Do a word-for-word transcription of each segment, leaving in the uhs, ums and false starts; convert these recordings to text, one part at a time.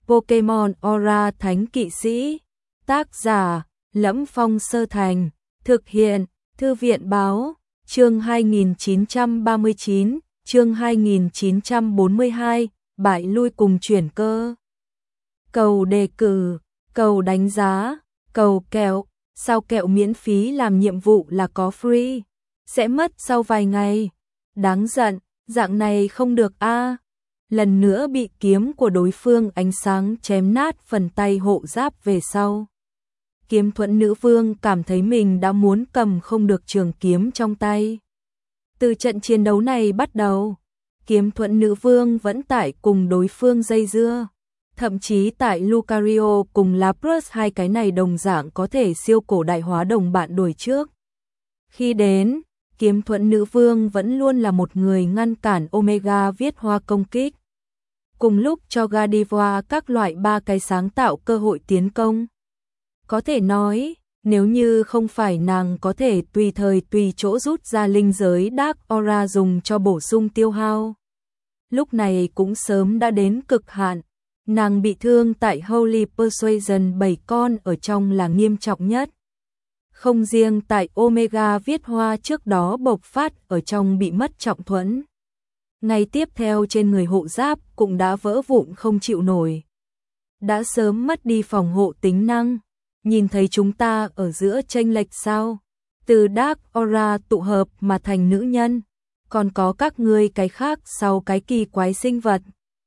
Pokemon Aura Thánh Kỵ Sĩ. Tác giả: Lẫm Phong Sơ Thành. Thực hiện: Thư viện báo. Chương hai nghìn chín trăm ba mươi chín, chương hai nghìn chín trăm bốn mươi hai, bại lui cùng chuyển cơ. Cầu đề cử, cầu đánh giá, cầu kẹo. Sao kẹo miễn phí làm nhiệm vụ là có free, sẽ mất sau vài ngày. Đáng giận, dạng này không được a. Lần nữa bị kiếm của đối phương ánh sáng chém nát phần tay hộ giáp về sau. Kiếm thuẫn nữ vương cảm thấy mình đã muốn cầm không được trường kiếm trong tay. Từ trận chiến đấu này bắt đầu, kiếm thuẫn nữ vương vẫn tại cùng đối phương dây dưa. Thậm chí tại Lucario cùng Lapras hai cái này đồng dạng có thể siêu cổ đại hóa đồng bạn đuổi trước. Khi đến, kiếm thuẫn nữ vương vẫn luôn là một người ngăn cản Omega viết hoa công kích. Cùng lúc cho Gardevoir các loại ba cái sáng tạo cơ hội tiến công. Có thể nói, nếu như không phải nàng có thể tùy thời tùy chỗ rút ra linh giới Dark Aura dùng cho bổ sung tiêu hao, lúc này cũng sớm đã đến cực hạn. Nàng bị thương tại Holy Persuasion bảy con ở trong là nghiêm trọng nhất. Không riêng tại Omega viết hoa trước đó bộc phát ở trong bị mất trọng thuẫn. Ngày tiếp theo trên người hộ giáp cũng đã vỡ vụn không chịu nổi. Đã sớm mất đi phòng hộ tính năng. Nhìn thấy chúng ta ở giữa chênh lệch sao? Từ Dark Aura tụ hợp mà thành nữ nhân. Còn có các ngươi cái khác sau cái kỳ quái sinh vật.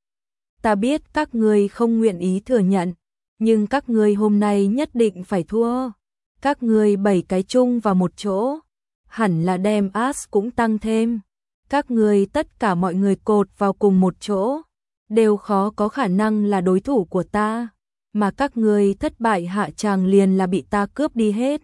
Ta biết các ngươi không nguyện ý thừa nhận, nhưng các ngươi hôm nay nhất định phải thua. Các ngươi bảy cái chung vào một chỗ, hẳn là đem As cũng tăng thêm. Các ngươi tất cả mọi người cột vào cùng một chỗ, đều khó có khả năng là đối thủ của ta, mà các ngươi thất bại hạ tràng liền là bị ta cướp đi hết.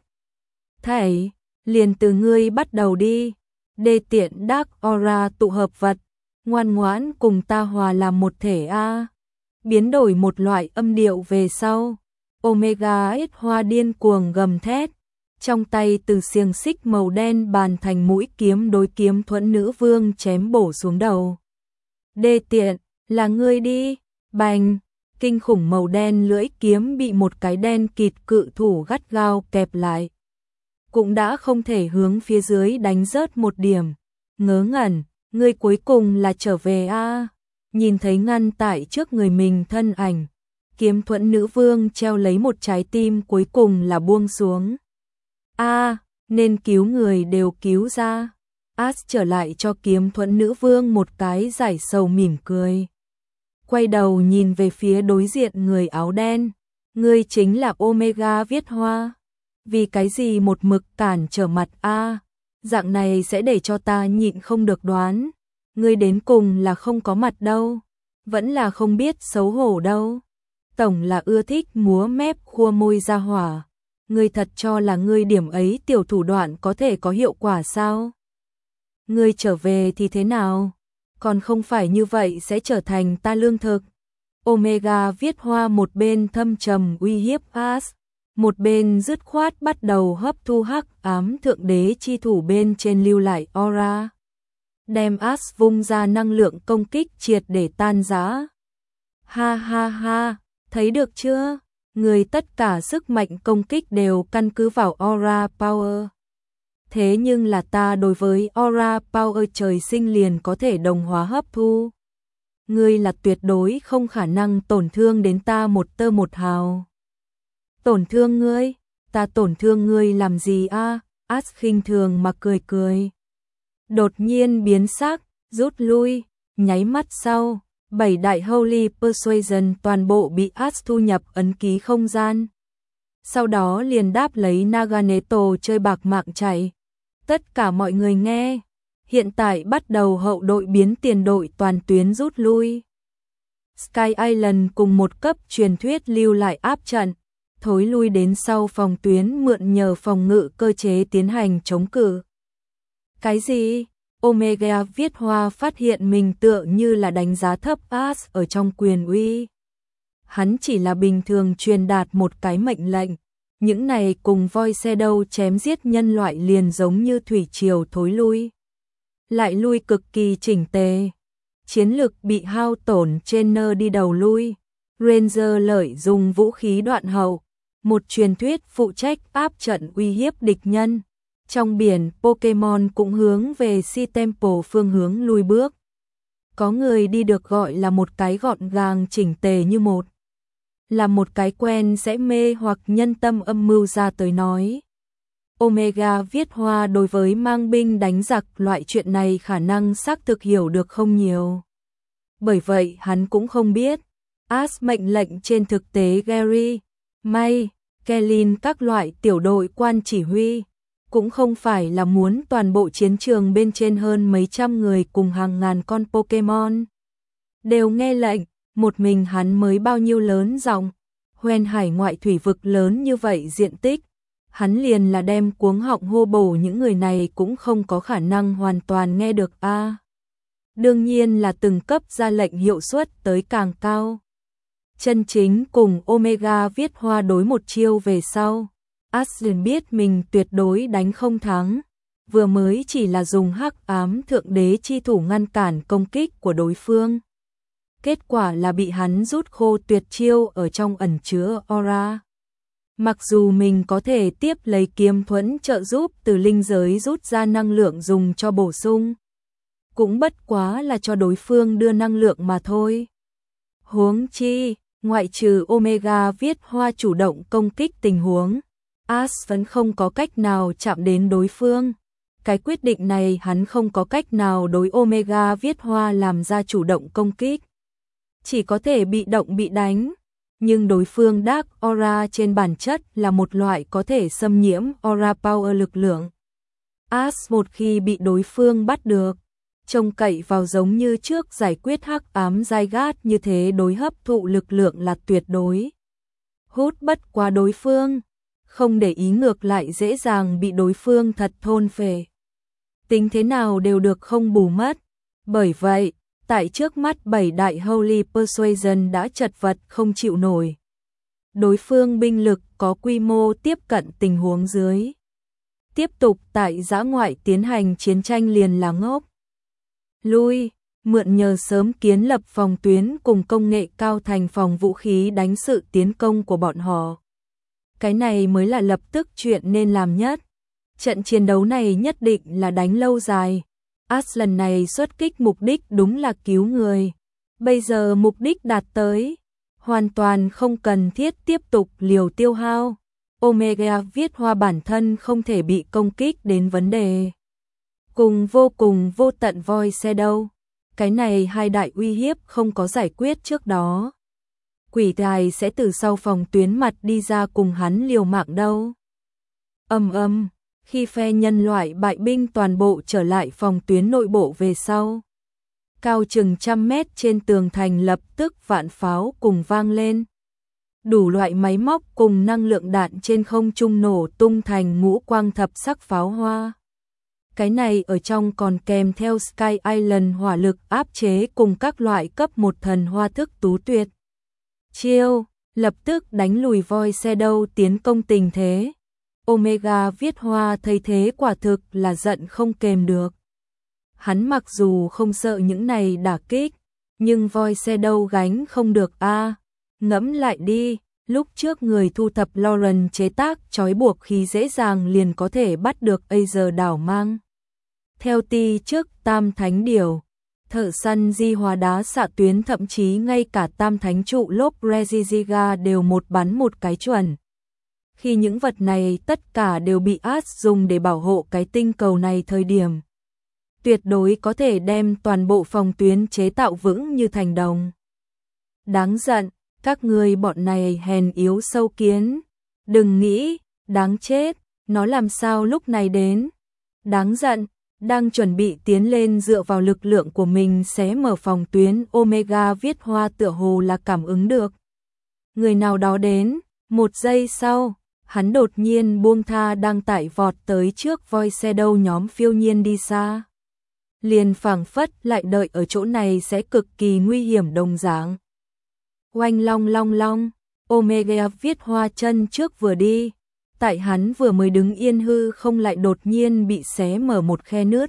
Thảy, liền từ ngươi bắt đầu đi, đê tiện Dark Aura tụ hợp vật. Ngoan ngoãn cùng ta hòa làm một thể a. Biến đổi một loại âm điệu về sau, Omega ít hoa điên cuồng gầm thét, trong tay từ xiềng xích màu đen bàn thành mũi kiếm đối kiếm thuẫn nữ vương chém bổ xuống đầu. Đê tiện, là ngươi đi. Bành, kinh khủng màu đen lưỡi kiếm bị một cái đen kịt cự thủ gắt gao kẹp lại. Cũng đã không thể hướng phía dưới đánh rớt một điểm. Ngớ ngẩn, ngươi cuối cùng là trở về a. À. Nhìn thấy ngăn tại trước người mình thân ảnh, kiếm thuẫn nữ vương treo lấy một trái tim cuối cùng là buông xuống. A, à, nên cứu người đều cứu ra. As trở lại cho kiếm thuẫn nữ vương một cái giải sầu mỉm cười. Quay đầu nhìn về phía đối diện người áo đen. Ngươi chính là Omega viết hoa. Vì cái gì một mực cản trở mặt a? À? Dạng này sẽ để cho ta nhịn không được đoán. Ngươi đến cùng là không có mặt đâu, vẫn là không biết xấu hổ đâu. Tổng là ưa thích múa mép khua môi ra hỏa. Ngươi thật cho là ngươi điểm ấy tiểu thủ đoạn có thể có hiệu quả sao? Ngươi trở về thì thế nào? Còn không phải như vậy sẽ trở thành ta lương thực. Omega viết hoa một bên thâm trầm uy hiếp As, một bên dứt khoát bắt đầu hấp thu hắc ám thượng đế chi thủ bên trên lưu lại aura. Đem As vung ra năng lượng công kích triệt để tan rã. Ha ha ha, thấy được chưa? Người tất cả sức mạnh công kích đều căn cứ vào aura power. Thế nhưng là ta đối với aura power trời sinh liền có thể đồng hóa hấp thu. Ngươi là tuyệt đối không khả năng tổn thương đến ta một tơ một hào. Tổn thương ngươi? Ta tổn thương ngươi làm gì a? À? As khinh thường mà cười cười. Đột nhiên biến sắc, rút lui, nháy mắt sau, bảy đại Holy Persuasion toàn bộ bị As thu nhập ấn ký không gian. Sau đó liền đáp lấy Naganeto chơi bạc mạng chạy. Tất cả mọi người nghe, hiện tại bắt đầu hậu đội biến tiền đội toàn tuyến rút lui. Sky Island cùng một cấp truyền thuyết lưu lại áp trận, thối lui đến sau phòng tuyến mượn nhờ phòng ngự cơ chế tiến hành chống cự. Cái gì? Omega viết hoa phát hiện mình tựa như là đánh giá thấp As ở trong quyền uy. Hắn chỉ là bình thường truyền đạt một cái mệnh lệnh. Những này cùng voi xe đâu chém giết nhân loại liền giống như thủy triều thối lui. Lại lui cực kỳ chỉnh tề. Chiến lực bị hao tổn trên nơ đi đầu lui. Ranger lợi dùng vũ khí đoạn hậu, một truyền thuyết phụ trách áp trận uy hiếp địch nhân. Trong biển, Pokemon cũng hướng về Sea Temple phương hướng lui bước. Có người đi được gọi là một cái gọn gàng chỉnh tề như một. Là một cái quen sẽ mê hoặc nhân tâm âm mưu ra tới nói. Omega viết hoa đối với mang binh đánh giặc loại chuyện này khả năng xác thực hiểu được không nhiều. Bởi vậy hắn cũng không biết. Ash mệnh lệnh trên thực tế Gary, May, Kellin các loại tiểu đội quan chỉ huy. Cũng không phải là muốn toàn bộ chiến trường bên trên hơn mấy trăm người cùng hàng ngàn con Pokemon đều nghe lệnh, một mình hắn mới bao nhiêu lớn giọng. Hoen hải ngoại thủy vực lớn như vậy diện tích, hắn liền là đem cuống họng hô bổ những người này cũng không có khả năng hoàn toàn nghe được a. À, đương nhiên là từng cấp ra lệnh hiệu suất tới càng cao. Chân chính cùng Omega viết hoa đối một chiêu về sau. Aslan biết mình tuyệt đối đánh không thắng, vừa mới chỉ là dùng hắc ám thượng đế chi thủ ngăn cản công kích của đối phương. Kết quả là bị hắn rút khô tuyệt chiêu ở trong ẩn chứa aura. Mặc dù mình có thể tiếp lấy kiếm thuẫn trợ giúp từ linh giới rút ra năng lượng dùng cho bổ sung, cũng bất quá là cho đối phương đưa năng lượng mà thôi. Huống chi, ngoại trừ Omega viết hoa chủ động công kích tình huống, Ash vẫn không có cách nào chạm đến đối phương. Cái quyết định này hắn không có cách nào đối Omega viết hoa làm ra chủ động công kích. Chỉ có thể bị động bị đánh. Nhưng đối phương Dark Aura trên bản chất là một loại có thể xâm nhiễm Aura Power lực lượng. Ash một khi bị đối phương bắt được, trông cậy vào giống như trước giải quyết hắc ám giai gát như thế đối hấp thụ lực lượng là tuyệt đối. Hút bất qua đối phương. Không để ý ngược lại dễ dàng bị đối phương thật thôn phệ. Tính thế nào đều được không bù mất. Bởi vậy, tại trước mắt bảy đại Holy Persuasion đã chật vật không chịu nổi. Đối phương binh lực có quy mô tiếp cận tình huống dưới. Tiếp tục tại dã ngoại tiến hành chiến tranh liền là ngốc. Lui, mượn nhờ sớm kiến lập phòng tuyến cùng công nghệ cao thành phòng vũ khí đánh sự tiến công của bọn họ. Cái này mới là lập tức chuyện nên làm nhất. Trận chiến đấu này nhất định là đánh lâu dài. Ash lần này xuất kích mục đích đúng là cứu người. Bây giờ mục đích đạt tới, hoàn toàn không cần thiết tiếp tục liều tiêu hao. Omega viết hoa bản thân không thể bị công kích đến vấn đề. Cùng vô cùng vô tận Void Shadow. Cái này hai đại uy hiếp không có giải quyết trước đó. Quỷ tài sẽ từ sau phòng tuyến mặt đi ra cùng hắn liều mạng đâu. Âm âm, khi phe nhân loại bại binh toàn bộ trở lại phòng tuyến nội bộ về sau. Cao chừng trăm mét trên tường thành lập tức vạn pháo cùng vang lên. Đủ loại máy móc cùng năng lượng đạn trên không trung nổ tung thành ngũ quang thập sắc pháo hoa. Cái này ở trong còn kèm theo Sky Island hỏa lực áp chế cùng các loại cấp một thần hoa thức tú tuyệt. Chiêu, lập tức đánh lùi Void Shadow tiến công tình thế. Omega viết hoa thấy thế quả thực là giận không kềm được. Hắn mặc dù không sợ những này đả kích, nhưng Void Shadow gánh không được a. À, ngẫm lại đi, lúc trước người thu thập Lauren chế tác trói buộc khí dễ dàng liền có thể bắt được Aether đảo mang. Theo ti trước Tam Thánh Điểu, thợ săn di hòa đá xạ tuyến thậm chí ngay cả Tam Thánh trụ lốp Regigiga đều một bắn một cái chuẩn. Khi những vật này tất cả đều bị Ash dùng để bảo hộ cái tinh cầu này thời điểm, tuyệt đối có thể đem toàn bộ phòng tuyến chế tạo vững như thành đồng. Đáng giận, các người bọn này hèn yếu sâu kiến. Đừng nghĩ, đáng chết, nó làm sao lúc này đến. Đáng giận, đang chuẩn bị tiến lên dựa vào lực lượng của mình xé mở phòng tuyến. Omega viết hoa tựa hồ là cảm ứng được người nào đó đến. Một giây sau, hắn đột nhiên buông tha đang tải vọt tới trước Void Shadow nhóm phiêu nhiên đi xa. Liền phảng phất lại đợi ở chỗ này sẽ cực kỳ nguy hiểm đồng dạng. Oanh long long long, Omega viết hoa chân trước vừa đi, tại hắn vừa mới đứng yên hư không lại đột nhiên bị xé mở một khe nứt.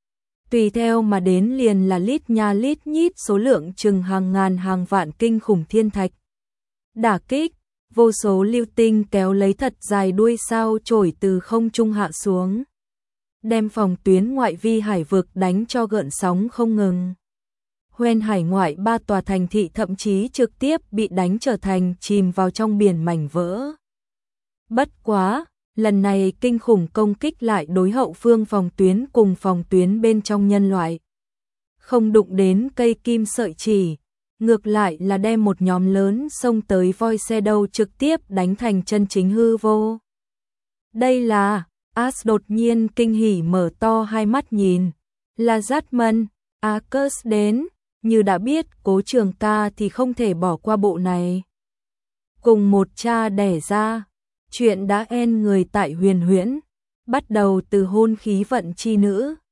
Tùy theo mà đến liền là lít nha lít nhít số lượng chừng hàng ngàn hàng vạn kinh khủng thiên thạch, đả kích, vô số lưu tinh kéo lấy thật dài đuôi sao chổi từ không trung hạ xuống, đem phòng tuyến ngoại vi hải vực đánh cho gợn sóng không ngừng. Hoen hải ngoại ba tòa thành thị thậm chí trực tiếp bị đánh trở thành chìm vào trong biển mảnh vỡ. Bất quá, lần này kinh khủng công kích lại đối hậu phương phòng tuyến cùng phòng tuyến bên trong nhân loại. Không đụng đến cây kim sợi chỉ, ngược lại là đem một nhóm lớn xông tới voi xe đâu trực tiếp đánh thành chân chính hư vô. Đây là, As đột nhiên kinh hỉ mở to hai mắt nhìn, là Zatman, Arcus đến, như đã biết Cố Trường Ca thì không thể bỏ qua bộ này. Cùng một cha đẻ ra, chuyện đã en người tại huyền huyễn, bắt đầu từ hôn khí vận chi nữ,